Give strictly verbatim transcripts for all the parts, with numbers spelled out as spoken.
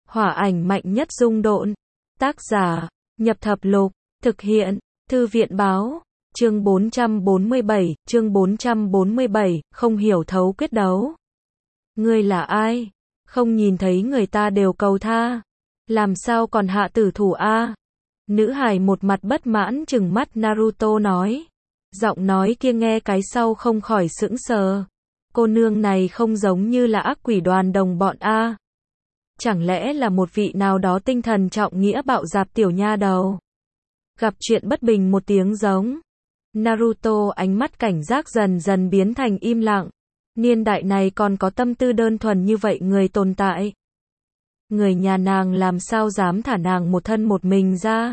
Hỏa ảnh mạnh nhất dung độn. Tác giả, Nhập Thập Lục. Thực hiện, Thư viện báo. Chương bốn trăm bốn mươi bảy, chương bốn trăm bốn mươi bảy, không hiểu thấu quyết đấu. Ngươi là ai? Không nhìn thấy người ta đều cầu tha. Làm sao còn hạ tử thủ a? Nữ hài một mặt bất mãn trừng mắt Naruto nói. Giọng nói kia nghe cái sau không khỏi sững sờ. Cô nương này không giống như là ác quỷ đoàn đồng bọn a. Chẳng lẽ là một vị nào đó tinh thần trọng nghĩa bạo dạp tiểu nha đầu? Gặp chuyện bất bình một tiếng giống. Naruto ánh mắt cảnh giác dần dần biến thành im lặng. Niên đại này còn có tâm tư đơn thuần như vậy người tồn tại. Người nhà nàng làm sao dám thả nàng một thân một mình ra?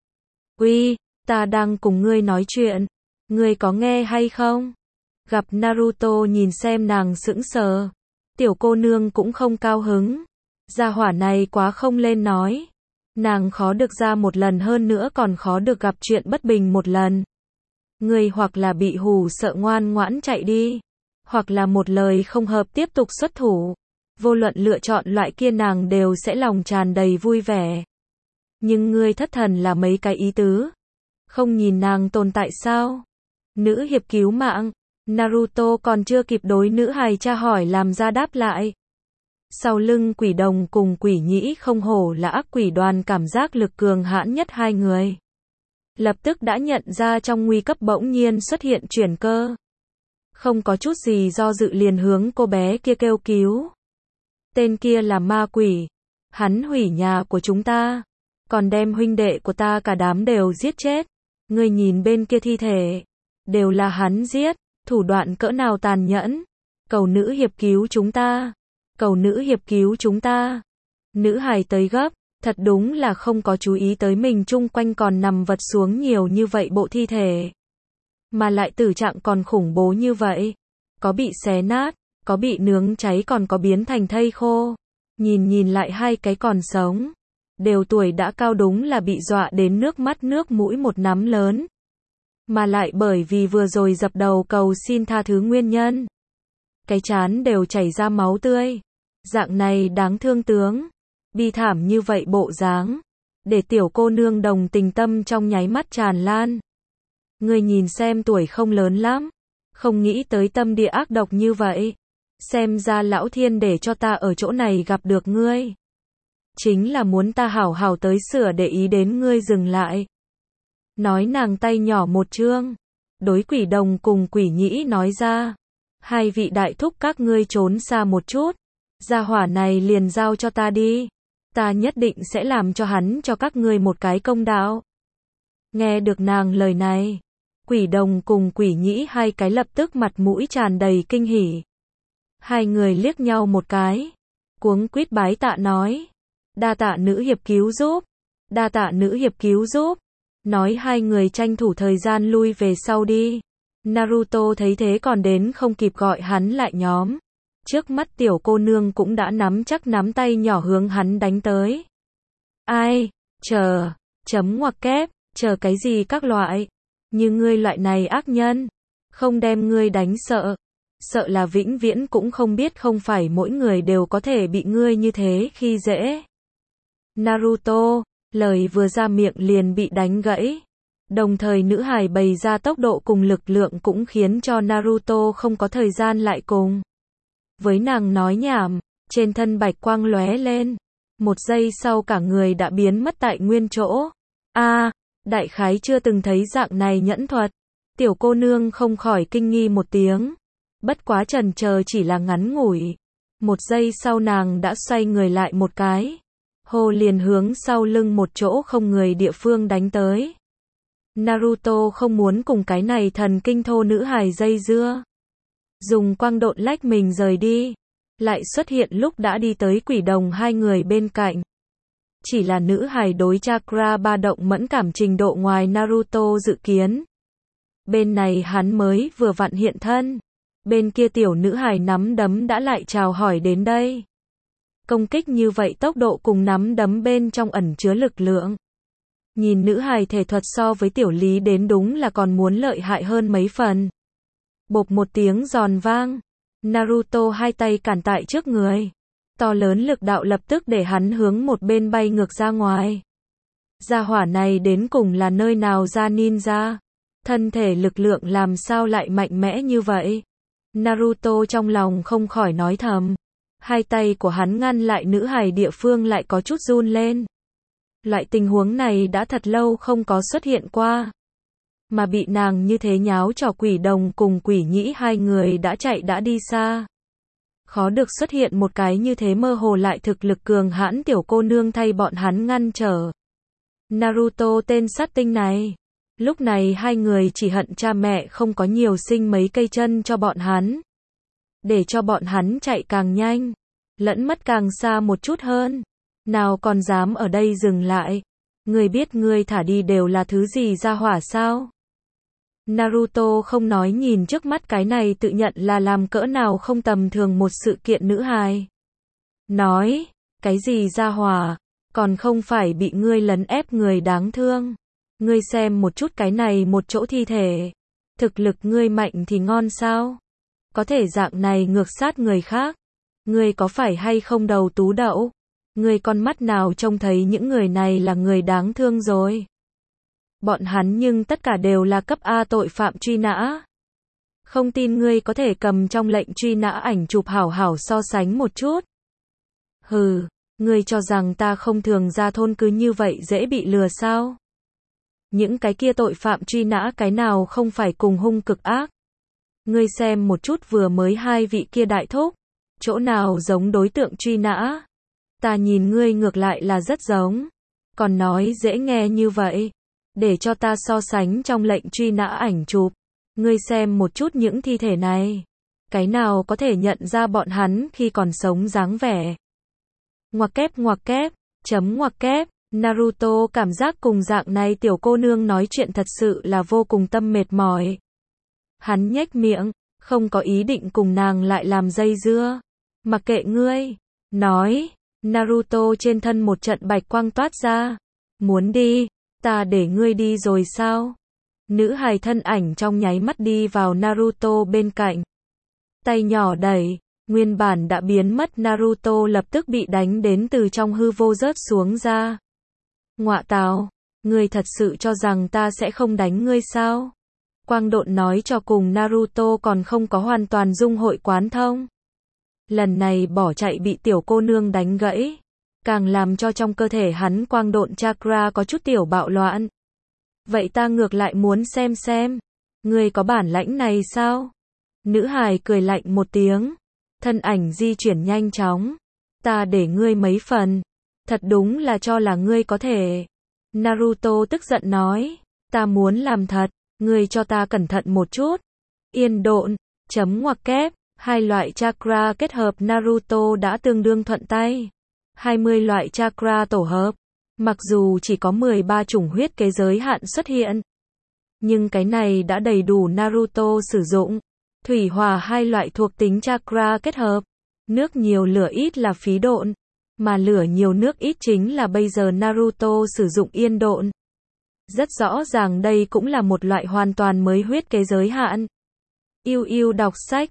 Uy, ta đang cùng ngươi nói chuyện. Ngươi có nghe hay không? Gặp Naruto nhìn xem nàng sững sờ. Tiểu cô nương cũng không cao hứng. Gia hỏa này quá không lên nói. Nàng khó được ra một lần hơn nữa còn khó được gặp chuyện bất bình một lần. Ngươi hoặc là bị hù sợ ngoan ngoãn chạy đi. Hoặc là một lời không hợp tiếp tục xuất thủ. Vô luận lựa chọn loại kia nàng đều sẽ lòng tràn đầy vui vẻ. Nhưng ngươi thất thần là mấy cái ý tứ. Không nhìn nàng tồn tại sao? Nữ hiệp cứu mạng. Naruto còn chưa kịp đối nữ hài tra hỏi làm ra đáp lại. Sau lưng quỷ đồng cùng quỷ nhĩ không hổ là ác quỷ đoàn cảm giác lực cường hãn nhất hai người. Lập tức đã nhận ra trong nguy cấp bỗng nhiên xuất hiện chuyển cơ. Không có chút gì do dự liền hướng cô bé kia kêu cứu. Tên kia là ma quỷ. Hắn hủy nhà của chúng ta. Còn đem huynh đệ của ta cả đám đều giết chết. Ngươi nhìn bên kia thi thể. Đều là hắn giết. Thủ đoạn cỡ nào tàn nhẫn. Cầu nữ hiệp cứu chúng ta. Cầu nữ hiệp cứu chúng ta. Nữ hài tới gấp. Thật đúng là không có chú ý tới mình chung quanh còn nằm vật xuống nhiều như vậy bộ thi thể. Mà lại tử trạng còn khủng bố như vậy. Có bị xé nát, có bị nướng cháy còn có biến thành thây khô. Nhìn nhìn lại hai cái còn sống. Đều tuổi đã cao đúng là bị dọa đến nước mắt nước mũi một nắm lớn. Mà lại bởi vì vừa rồi dập đầu cầu xin tha thứ nguyên nhân. Cái chán đều chảy ra máu tươi. Dạng này đáng thương tướng. Bi thảm như vậy bộ dáng. Để tiểu cô nương đồng tình tâm trong nháy mắt tràn lan. Ngươi nhìn xem tuổi không lớn lắm. Không nghĩ tới tâm địa ác độc như vậy. Xem ra lão thiên để cho ta ở chỗ này gặp được ngươi. Chính là muốn ta hảo hảo tới sửa để ý đến ngươi dừng lại. Nói nàng tay nhỏ một chương. Đối quỷ đồng cùng quỷ nhĩ nói ra. Hai vị đại thúc các ngươi trốn xa một chút. Gia hỏa này liền giao cho ta đi. Ta nhất định sẽ làm cho hắn cho các ngươi một cái công đạo. Nghe được nàng lời này. Quỷ đồng cùng quỷ nhĩ hai cái lập tức mặt mũi tràn đầy kinh hỉ. Hai người liếc nhau một cái. Cuống quýt bái tạ nói. Đa tạ nữ hiệp cứu giúp. Đa tạ nữ hiệp cứu giúp. Nói hai người tranh thủ thời gian lui về sau đi. Naruto thấy thế còn đến không kịp gọi hắn lại nhóm. Trước mắt tiểu cô nương cũng đã nắm chắc nắm tay nhỏ hướng hắn đánh tới. Ai? Chờ. Chấm ngoặc kép. Chờ cái gì các loại? Như ngươi loại này ác nhân. Không đem ngươi đánh sợ. Sợ là vĩnh viễn cũng không biết không phải mỗi người đều có thể bị ngươi như thế khi dễ. Naruto. Lời vừa ra miệng liền bị đánh gãy. Đồng thời nữ hài bày ra tốc độ cùng lực lượng cũng khiến cho Naruto không có thời gian lại cùng. Với nàng nói nhảm, trên thân bạch quang lóe lên. Một giây sau cả người đã biến mất tại nguyên chỗ. A, đại khái chưa từng thấy dạng này nhẫn thuật. Tiểu cô nương không khỏi kinh nghi một tiếng. Bất quá chần chờ chỉ là ngắn ngủi. Một giây sau nàng đã xoay người lại một cái. Hô liền hướng sau lưng một chỗ không người địa phương đánh tới. Naruto không muốn cùng cái này thần kinh thô nữ hài dây dưa. Dùng quang độn lách mình rời đi. Lại xuất hiện lúc đã đi tới quỷ đồng hai người bên cạnh. Chỉ là nữ hài đối chakra ba động mẫn cảm trình độ ngoài Naruto dự kiến. Bên này hắn mới vừa vặn hiện thân. Bên kia tiểu nữ hài nắm đấm đã lại chào hỏi đến đây. Công kích như vậy tốc độ cùng nắm đấm bên trong ẩn chứa lực lượng. Nhìn nữ hài thể thuật so với tiểu lý đến đúng là còn muốn lợi hại hơn mấy phần. Bộp một tiếng giòn vang. Naruto hai tay cản tại trước người. To lớn lực đạo lập tức để hắn hướng một bên bay ngược ra ngoài. Gia hỏa này đến cùng là nơi nào ra ninja? Thân thể lực lượng làm sao lại mạnh mẽ như vậy? Naruto trong lòng không khỏi nói thầm. Hai tay của hắn ngăn lại nữ hài địa phương lại có chút run lên. Loại tình huống này đã thật lâu không có xuất hiện qua. Mà bị nàng như thế nháo trò quỷ đồng cùng quỷ nhĩ hai người đã chạy đã đi xa. Khó được xuất hiện một cái như thế mơ hồ lại thực lực cường hãn tiểu cô nương thay bọn hắn ngăn trở. Naruto tên sát tinh này. Lúc này hai người chỉ hận cha mẹ không có nhiều sinh mấy cây chân cho bọn hắn. Để cho bọn hắn chạy càng nhanh. Lẫn mất càng xa một chút hơn. Nào còn dám ở đây dừng lại. Ngươi biết ngươi thả đi đều là thứ gì ra hỏa sao? Naruto không nói nhìn trước mắt cái này tự nhận là làm cỡ nào không tầm thường một sự kiện nữ hài. Nói, cái gì ra hỏa, còn không phải bị ngươi lấn ép người đáng thương. Ngươi xem một chút cái này một chỗ thi thể. Thực lực ngươi mạnh thì ngon sao? Có thể dạng này ngược sát người khác. Ngươi có phải hay không đầu tú đậu? Ngươi con mắt nào trông thấy những người này là người đáng thương rồi? Bọn hắn nhưng tất cả đều là cấp A tội phạm truy nã. Không tin ngươi có thể cầm trong lệnh truy nã ảnh chụp hảo hảo so sánh một chút. Hừ, ngươi cho rằng ta không thường ra thôn cứ như vậy dễ bị lừa sao? Những cái kia tội phạm truy nã cái nào không phải cùng hung cực ác? Ngươi xem một chút vừa mới hai vị kia đại thúc, chỗ nào giống đối tượng truy nã? Ta nhìn ngươi ngược lại là rất giống. Còn nói dễ nghe như vậy. Để cho ta so sánh trong lệnh truy nã ảnh chụp. Ngươi xem một chút những thi thể này. Cái nào có thể nhận ra bọn hắn khi còn sống dáng vẻ. Ngoặc kép ngoặc kép, chấm ngoặc kép. Naruto cảm giác cùng dạng này tiểu cô nương nói chuyện thật sự là vô cùng tâm mệt mỏi. Hắn nhếch miệng, không có ý định cùng nàng lại làm dây dưa. Mặc kệ ngươi. Nói, Naruto trên thân một trận bạch quang toát ra. Muốn đi, ta để ngươi đi rồi sao? Nữ hài thân ảnh trong nháy mắt đi vào Naruto bên cạnh. Tay nhỏ đẩy, nguyên bản đã biến mất Naruto lập tức bị đánh đến từ trong hư vô rớt xuống ra. Ngọa tào, ngươi thật sự cho rằng ta sẽ không đánh ngươi sao? Quang độn nói cho cùng Naruto còn không có hoàn toàn dung hội quán thông. Lần này bỏ chạy bị tiểu cô nương đánh gãy. Càng làm cho trong cơ thể hắn quang độn chakra có chút tiểu bạo loạn. Vậy ta ngược lại muốn xem xem. Ngươi có bản lãnh này sao? Nữ hài cười lạnh một tiếng. Thân ảnh di chuyển nhanh chóng. Ta để ngươi mấy phần. Thật đúng là cho là ngươi có thể. Naruto tức giận nói. Ta muốn làm thật. Ngươi cho ta cẩn thận một chút. Yên độn. Chấm ngoặc kép. Hai loại chakra kết hợp Naruto đã tương đương thuận tay. hai mươi loại chakra tổ hợp. Mặc dù chỉ có mười ba chủng huyết kế giới hạn xuất hiện. Nhưng cái này đã đầy đủ Naruto sử dụng. Thủy hỏa hai loại thuộc tính chakra kết hợp. Nước nhiều lửa ít là phí độn. Mà lửa nhiều nước ít chính là bây giờ Naruto sử dụng yên độn. Rất rõ ràng đây cũng là một loại hoàn toàn mới huyết kế giới hạn. Yêu yêu đọc sách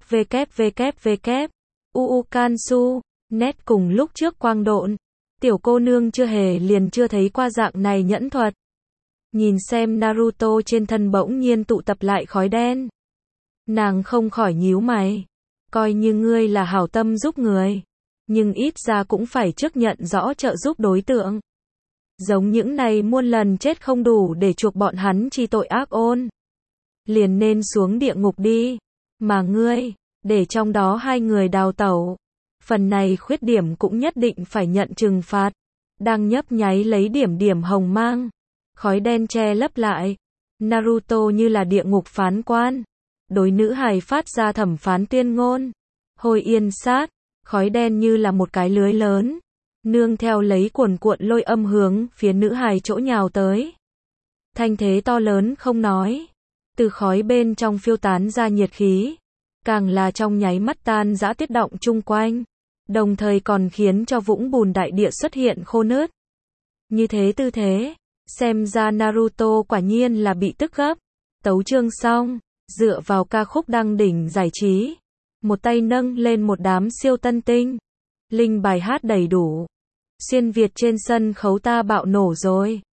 www. uu Kansu. Nét cùng lúc trước quang độn. Tiểu cô nương chưa hề liền chưa thấy qua dạng này nhẫn thuật. Nhìn xem Naruto trên thân bỗng nhiên tụ tập lại khói đen. Nàng không khỏi nhíu mày. Coi như ngươi là hảo tâm giúp người. Nhưng ít ra cũng phải trước nhận rõ trợ giúp đối tượng. Giống những này muôn lần chết không đủ để chuộc bọn hắn chi tội ác ôn. Liền nên xuống địa ngục đi. Mà ngươi, để trong đó hai người đào tẩu. Phần này khuyết điểm cũng nhất định phải nhận trừng phạt. Đang nhấp nháy lấy điểm điểm hồng mang. Khói đen che lấp lại. Naruto như là địa ngục phán quan. Đối nữ hài phát ra thẩm phán tuyên ngôn. Hồi yên sát. Khói đen như là một cái lưới lớn. Nương theo lấy cuồn cuộn lôi âm hướng phía nữ hài chỗ nhào tới. Thanh thế to lớn không nói. Từ khói bên trong phiêu tán ra nhiệt khí. Càng là trong nháy mắt tan rã tuyết động chung quanh. Đồng thời còn khiến cho vũng bùn đại địa xuất hiện khô nứt. Như thế tư thế. Xem ra Naruto quả nhiên là bị tức gấp. Tấu chương xong. Dựa vào ca khúc đăng đỉnh giải trí. Một tay nâng lên một đám siêu tân tinh. Linh bài hát đầy đủ. Xuyên Việt trên sân khấu ta bạo nổ rồi.